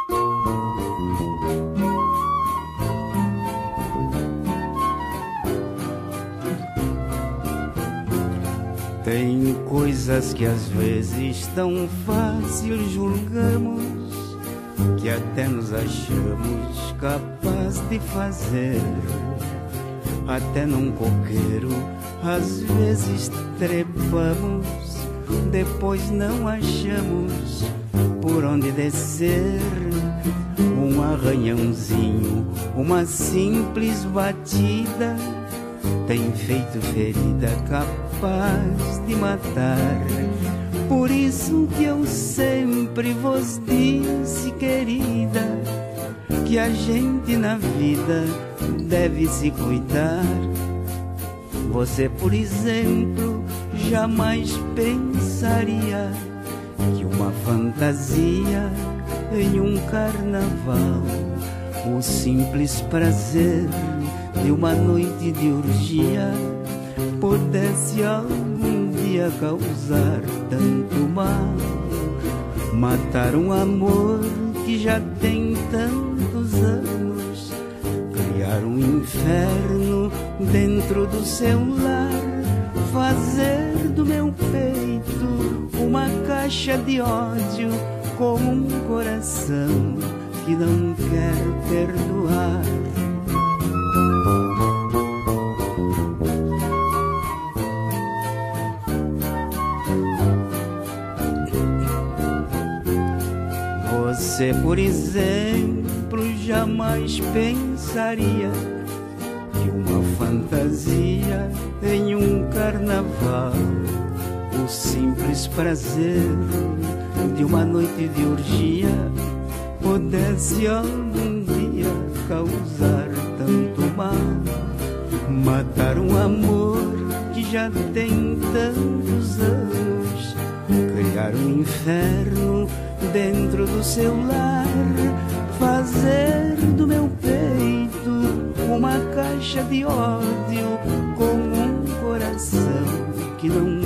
Tem coisas que às vezes tão fácil julgamos, que até nos achamos capaz de fazer. Até num coqueiro às vezes trepamos, depois não achamos por onde descer. Um arranhãozinho, uma simples batida, tem feito ferida capaz de matar. Por isso que eu sempre vos disse, querida, que a gente na vida deve se cuidar. Você, por exemplo, jamais pensaria que uma fantasia em um carnaval, o simples prazer de uma noite de orgia, pudesse algum dia causar tanto mal. Matar um amor que já tem tantos anos, criar um inferno dentro do seu lar, fazer do meu peito uma caixa de ódio com um coração que não quer perdoar. Você, por exemplo, jamais pensaria que uma fantasia em um carnaval, o simples prazer de uma noite de orgia, pudesse algum dia causar tanto mal. Matar um amor que já tem tantos anos, criar um inferno dentro do seu lar, fazer do meu peito uma caixa de ódio com um coração que não